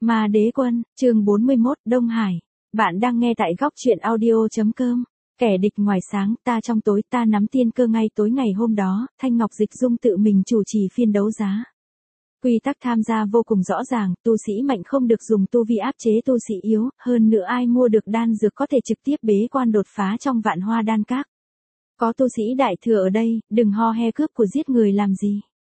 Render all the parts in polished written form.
Ma Đế Quân, chương 41, Đông Hải. Bạn đang nghe tại góc truyện audio.com. Kẻ địch ngoài sáng, ta trong tối, ta nắm tiên cơ. Ngay tối ngày hôm đó, Thanh Ngọc Dịch Dung tự mình chủ trì phiên đấu giá. Quy tắc tham gia vô cùng rõ ràng, tu sĩ mạnh không được dùng tu vi áp chế tu sĩ yếu, hơn nữa ai mua được đan dược có thể trực tiếp bế quan đột phá trong Vạn Hoa Đan Các. Có tu sĩ đại thừa ở đây, đừng ho he cướp của giết người làm gì.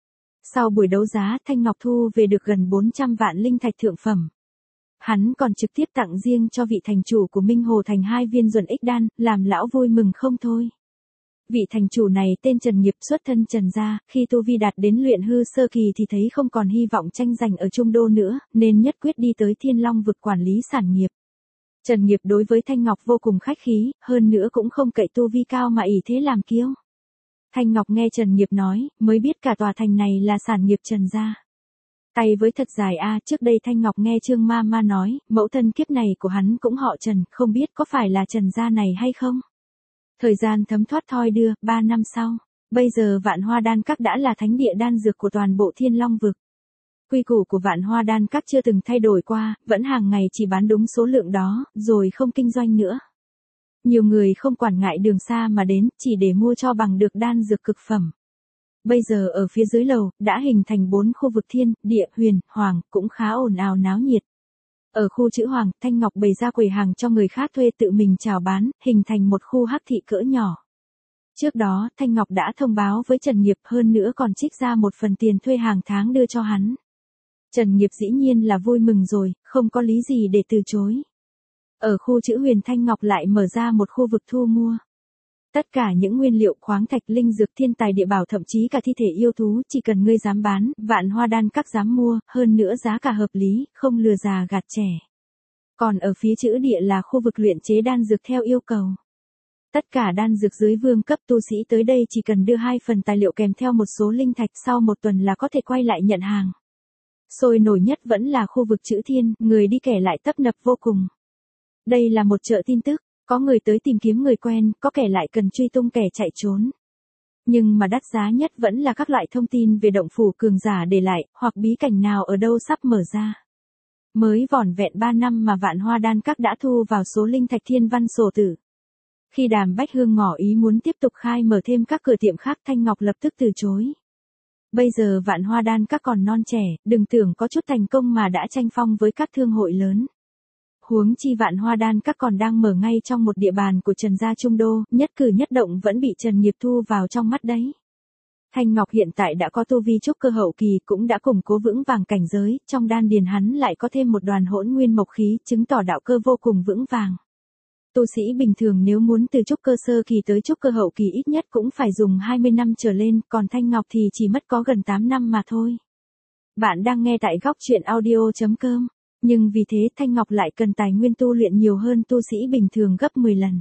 Sau buổi đấu giá, Thanh Ngọc thu về được gần 400 vạn linh thạch thượng phẩm. Hắn còn trực tiếp tặng riêng cho vị thành chủ của Minh Hồ Thành 2 viên Duẩn Ích Đan, làm lão vui mừng không thôi. Vị thành chủ này tên Trần Nghiệp, xuất thân Trần gia, khi tu vi đạt đến luyện hư sơ kỳ thì thấy không còn hy vọng tranh giành ở Trung Đô nữa, nên nhất quyết đi tới Thiên Long vực quản lý sản nghiệp. Trần Nghiệp đối với Thanh Ngọc vô cùng khách khí, hơn nữa cũng không cậy tu vi cao mà ỷ thế làm kiêu. Thanh Ngọc nghe Trần Nghiệp nói, mới biết cả tòa thành này là sản nghiệp Trần gia. Tay với thật dài a, trước đây Thanh Ngọc nghe Trương Ma Ma nói, mẫu thân kiếp này của hắn cũng họ Trần, không biết có phải là Trần gia này hay không. Thời gian thấm thoát thoi đưa, 3 năm sau, bây giờ Vạn Hoa Đan Các đã là thánh địa đan dược của toàn bộ Thiên Long vực. Quy củ của Vạn Hoa Đan Các chưa từng thay đổi qua, vẫn hàng ngày chỉ bán đúng số lượng đó, rồi không kinh doanh nữa. Nhiều người không quản ngại đường xa mà đến, chỉ để mua cho bằng được đan dược cực phẩm. Bây giờ ở phía dưới lầu, đã hình thành 4 khu vực thiên, địa, huyền, hoàng, cũng khá ồn ào náo nhiệt. Ở khu chữ hoàng, Thanh Ngọc bày ra quầy hàng cho người khác thuê tự mình chào bán, hình thành một khu hắc thị cỡ nhỏ. Trước đó, Thanh Ngọc đã thông báo với Trần Nghiệp, hơn nữa còn trích ra một phần tiền thuê hàng tháng đưa cho hắn. Trần Nghiệp dĩ nhiên là vui mừng rồi, không có lý gì để từ chối. Ở khu chữ huyền, Thanh Ngọc lại mở ra một khu vực thu mua. Tất cả những nguyên liệu khoáng thạch, linh dược, thiên tài địa bảo, thậm chí cả thi thể yêu thú, chỉ cần ngươi dám bán, Vạn Hoa Đan Các dám mua, hơn nữa giá cả hợp lý, không lừa già gạt trẻ. Còn ở phía chữ địa là khu vực luyện chế đan dược theo yêu cầu. Tất cả đan dược dưới vương cấp tu sĩ tới đây chỉ cần đưa 2 phần tài liệu kèm theo một số linh thạch, sau 1 tuần là có thể quay lại nhận hàng. Sôi nổi nhất vẫn là khu vực chữ thiên, người đi kẻ lại tấp nập vô cùng. Đây là một chợ tin tức. Có người tới tìm kiếm người quen, có kẻ lại cần truy tung kẻ chạy trốn. Nhưng mà đắt giá nhất vẫn là các loại thông tin về động phủ cường giả để lại, hoặc bí cảnh nào ở đâu sắp mở ra. Mới vỏn vẹn 3 năm mà Vạn Hoa Đan Các đã thu vào số linh thạch thiên văn sổ tử. Khi Đàm Bách Hương ngỏ ý muốn tiếp tục khai mở thêm các cửa tiệm khác, Thanh Ngọc lập tức từ chối. Bây giờ Vạn Hoa Đan Các còn non trẻ, đừng tưởng có chút thành công mà đã tranh phong với các thương hội lớn. Huống chi Vạn Hoa Đan Các còn đang mở ngay trong một địa bàn của Trần gia Trung Đô, nhất cử nhất động vẫn bị Trần Nghiệp thu vào trong mắt đấy. Thanh Ngọc hiện tại đã có tu vi trúc cơ hậu kỳ, cũng đã củng cố vững vàng cảnh giới, trong đan điền hắn lại có thêm một đoàn hỗn nguyên mộc khí, chứng tỏ đạo cơ vô cùng vững vàng. Tu sĩ bình thường nếu muốn từ trúc cơ sơ kỳ tới trúc cơ hậu kỳ ít nhất cũng phải dùng 20 năm trở lên, còn Thanh Ngọc thì chỉ mất có gần 8 năm mà thôi. Bạn đang nghe tại góc truyện audio.com. Nhưng vì thế Thanh Ngọc lại cần tài nguyên tu luyện nhiều hơn tu sĩ bình thường gấp 10 lần.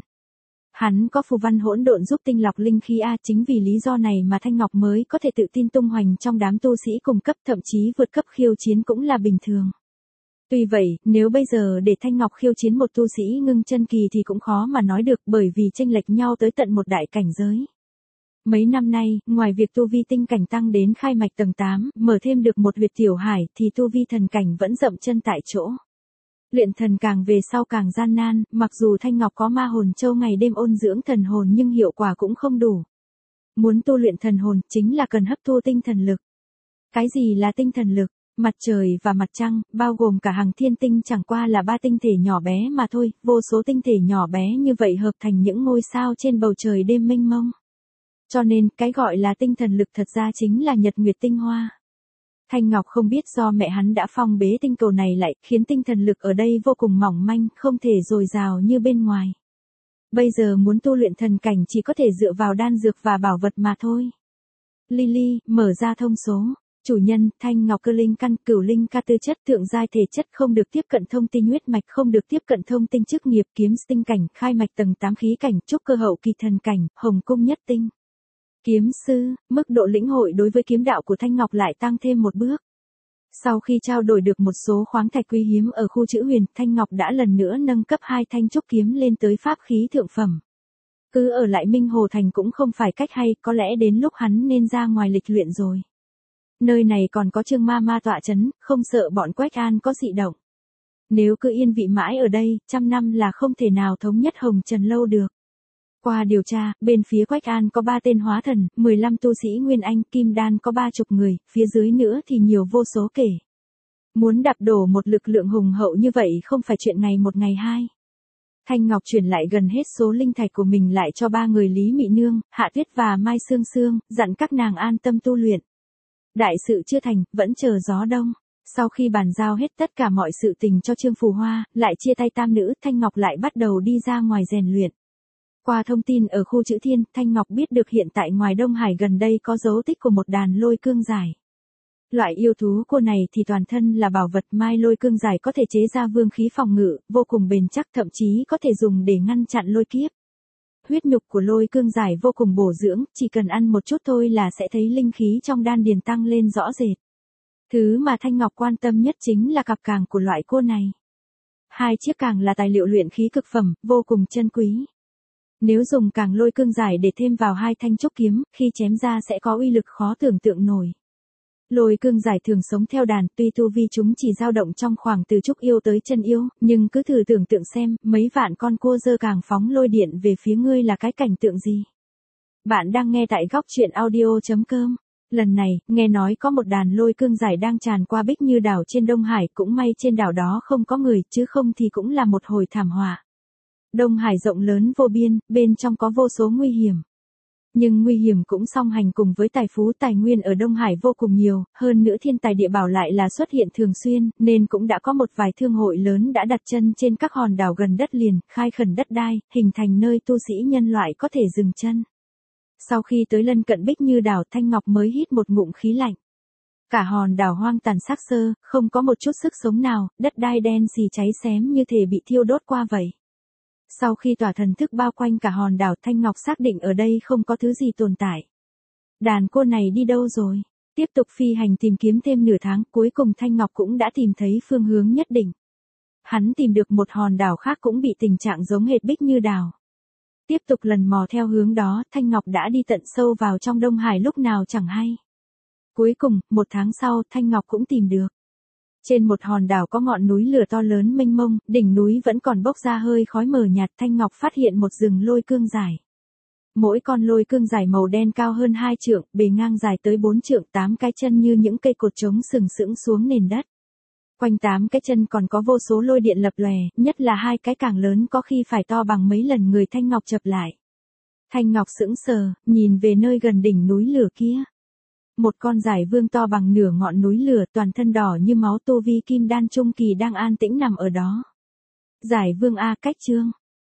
Hắn có phù văn hỗn độn giúp tinh lọc linh khí a, chính vì lý do này mà Thanh Ngọc mới có thể tự tin tung hoành trong đám tu sĩ cùng cấp, thậm chí vượt cấp khiêu chiến cũng là bình thường. Tuy vậy, nếu bây giờ để Thanh Ngọc khiêu chiến một tu sĩ ngưng chân kỳ thì cũng khó mà nói được, bởi vì chênh lệch nhau tới tận một đại cảnh giới. Mấy năm nay, ngoài việc tu vi tinh cảnh tăng đến khai mạch tầng 8, mở thêm được một huyệt tiểu hải, thì tu vi thần cảnh vẫn dậm chân tại chỗ. Luyện thần càng về sau càng gian nan, mặc dù Thanh Ngọc có ma hồn châu ngày đêm ôn dưỡng thần hồn nhưng hiệu quả cũng không đủ. Muốn tu luyện thần hồn, chính là cần hấp thu tinh thần lực. Cái gì là tinh thần lực? Mặt trời và mặt trăng, bao gồm cả hàng thiên tinh chẳng qua là 3 tinh thể nhỏ bé mà thôi, vô số tinh thể nhỏ bé như vậy hợp thành những ngôi sao trên bầu trời đêm mênh mông. Cho nên, cái gọi là tinh thần lực thật ra chính là nhật nguyệt tinh hoa. Thanh Ngọc không biết do mẹ hắn đã phong bế tinh cầu này lại, khiến tinh thần lực ở đây vô cùng mỏng manh, không thể dồi dào như bên ngoài. Bây giờ muốn tu luyện thần cảnh chỉ có thể dựa vào đan dược và bảo vật mà thôi. Lily, mở ra thông số. Chủ nhân, Thanh Ngọc cơ linh căn, cửu linh ca tư chất, thượng giai thể chất, không được tiếp cận thông tinh huyết mạch, không được tiếp cận thông tinh chức nghiệp, kiếm tinh cảnh, khai mạch tầng 8 khí cảnh, trúc cơ hậu kỳ thần cảnh, hồng cung nhất tinh. Kiếm sư, mức độ lĩnh hội đối với kiếm đạo của Thanh Ngọc lại tăng thêm một bước. Sau khi trao đổi được một số khoáng thạch quý hiếm ở khu chữ huyền, Thanh Ngọc đã lần nữa nâng cấp 2 thanh trúc kiếm lên tới pháp khí thượng phẩm. Cứ ở lại Minh Hồ Thành cũng không phải cách hay, có lẽ đến lúc hắn nên ra ngoài lịch luyện rồi. Nơi này còn có Trương Ma Ma tọa chấn, không sợ bọn Quách An có dị động. Nếu cứ yên vị mãi ở đây, 100 năm là không thể nào thống nhất Hồng Trần Lâu được. Qua điều tra, bên phía Quách An có 3 tên hóa thần, 15 tu sĩ Nguyên Anh, Kim Đan có 30 người, phía dưới nữa thì nhiều vô số kể. Muốn đạp đổ một lực lượng hùng hậu như vậy không phải chuyện ngày một ngày hai. Thanh Ngọc chuyển lại gần hết số linh thạch của mình lại cho 3 người Lý Mị Nương, Hạ Tuyết và Mai Sương Sương, dặn các nàng an tâm tu luyện. Đại sự chưa thành, vẫn chờ gió đông. Sau khi bàn giao hết tất cả mọi sự tình cho Trương Phù Hoa, lại chia tay tam nữ, Thanh Ngọc lại bắt đầu đi ra ngoài rèn luyện. Qua thông tin ở khu Chữ Thiên, Thanh Ngọc biết được hiện tại ngoài Đông Hải gần đây có dấu tích của một đàn lôi cương giải. Loại yêu thú cô này thì toàn thân là bảo vật, mai lôi cương giải có thể chế ra vương khí phòng ngự, vô cùng bền chắc, thậm chí có thể dùng để ngăn chặn lôi kiếp. Huyết nhục của lôi cương giải vô cùng bổ dưỡng, chỉ cần ăn một chút thôi là sẽ thấy linh khí trong đan điền tăng lên rõ rệt. Thứ mà Thanh Ngọc quan tâm nhất chính là cặp càng của loại cô này. 2 chiếc càng là tài liệu luyện khí cực phẩm, vô cùng chân quý. Nếu dùng càng lôi cương giải để thêm vào 2 thanh trúc kiếm, khi chém ra sẽ có uy lực khó tưởng tượng nổi. Lôi cương giải thường sống theo đàn, tuy tu vi chúng chỉ dao động trong khoảng từ trúc yêu tới chân yêu, nhưng cứ thử tưởng tượng xem, mấy vạn con cua dơ càng phóng lôi điện về phía ngươi là cái cảnh tượng gì. Bạn đang nghe tại góc truyện audio.com. Lần này, nghe nói có một đàn lôi cương giải đang tràn qua Bích Như đảo trên Đông Hải, cũng may trên đảo đó không có người, chứ không thì cũng là một hồi thảm họa. Đông Hải rộng lớn vô biên, bên trong có vô số nguy hiểm. Nhưng nguy hiểm cũng song hành cùng với tài phú tài nguyên ở Đông Hải vô cùng nhiều, hơn nữa thiên tài địa bảo lại là xuất hiện thường xuyên, nên cũng đã có một vài thương hội lớn đã đặt chân trên các hòn đảo gần đất liền, khai khẩn đất đai, hình thành nơi tu sĩ nhân loại có thể dừng chân. Sau khi tới lân cận Bích Như đảo, Thanh Ngọc mới hít một ngụm khí lạnh. Cả hòn đảo hoang tàn xác xơ, không có một chút sức sống nào, đất đai đen xì cháy xém như thể bị thiêu đốt qua vậy. Sau khi tỏa thần thức bao quanh cả hòn đảo, Thanh Ngọc xác định ở đây không có thứ gì tồn tại. Đàn cô này đi đâu rồi? Tiếp tục phi hành tìm kiếm thêm nửa tháng, cuối cùng Thanh Ngọc cũng đã tìm thấy phương hướng nhất định. Hắn tìm được một hòn đảo khác cũng bị tình trạng giống hệt Bích Như đảo. Tiếp tục lần mò theo hướng đó, Thanh Ngọc đã đi tận sâu vào trong Đông Hải lúc nào chẳng hay. Cuối cùng, 1 tháng sau, Thanh Ngọc cũng tìm được. Trên một hòn đảo có ngọn núi lửa to lớn mênh mông, đỉnh núi vẫn còn bốc ra hơi khói mờ nhạt, Thanh Ngọc phát hiện một rừng lôi cương giải. Mỗi con lôi cương giải màu đen cao hơn 2 trượng, bề ngang dài tới 4 trượng, 8 cái chân như những cây cột trống sừng sững xuống nền đất. Quanh 8 cái chân còn có vô số lôi điện lập lòe, nhất là 2 cái càng lớn có khi phải to bằng mấy lần người Thanh Ngọc chập lại. Thanh Ngọc sững sờ, nhìn về nơi gần đỉnh núi lửa kia. Một con giải vương to bằng nửa ngọn núi lửa, toàn thân đỏ như máu, tu vi kim đan trung kỳ đang an tĩnh nằm ở đó. Giải vương A Cách Chương.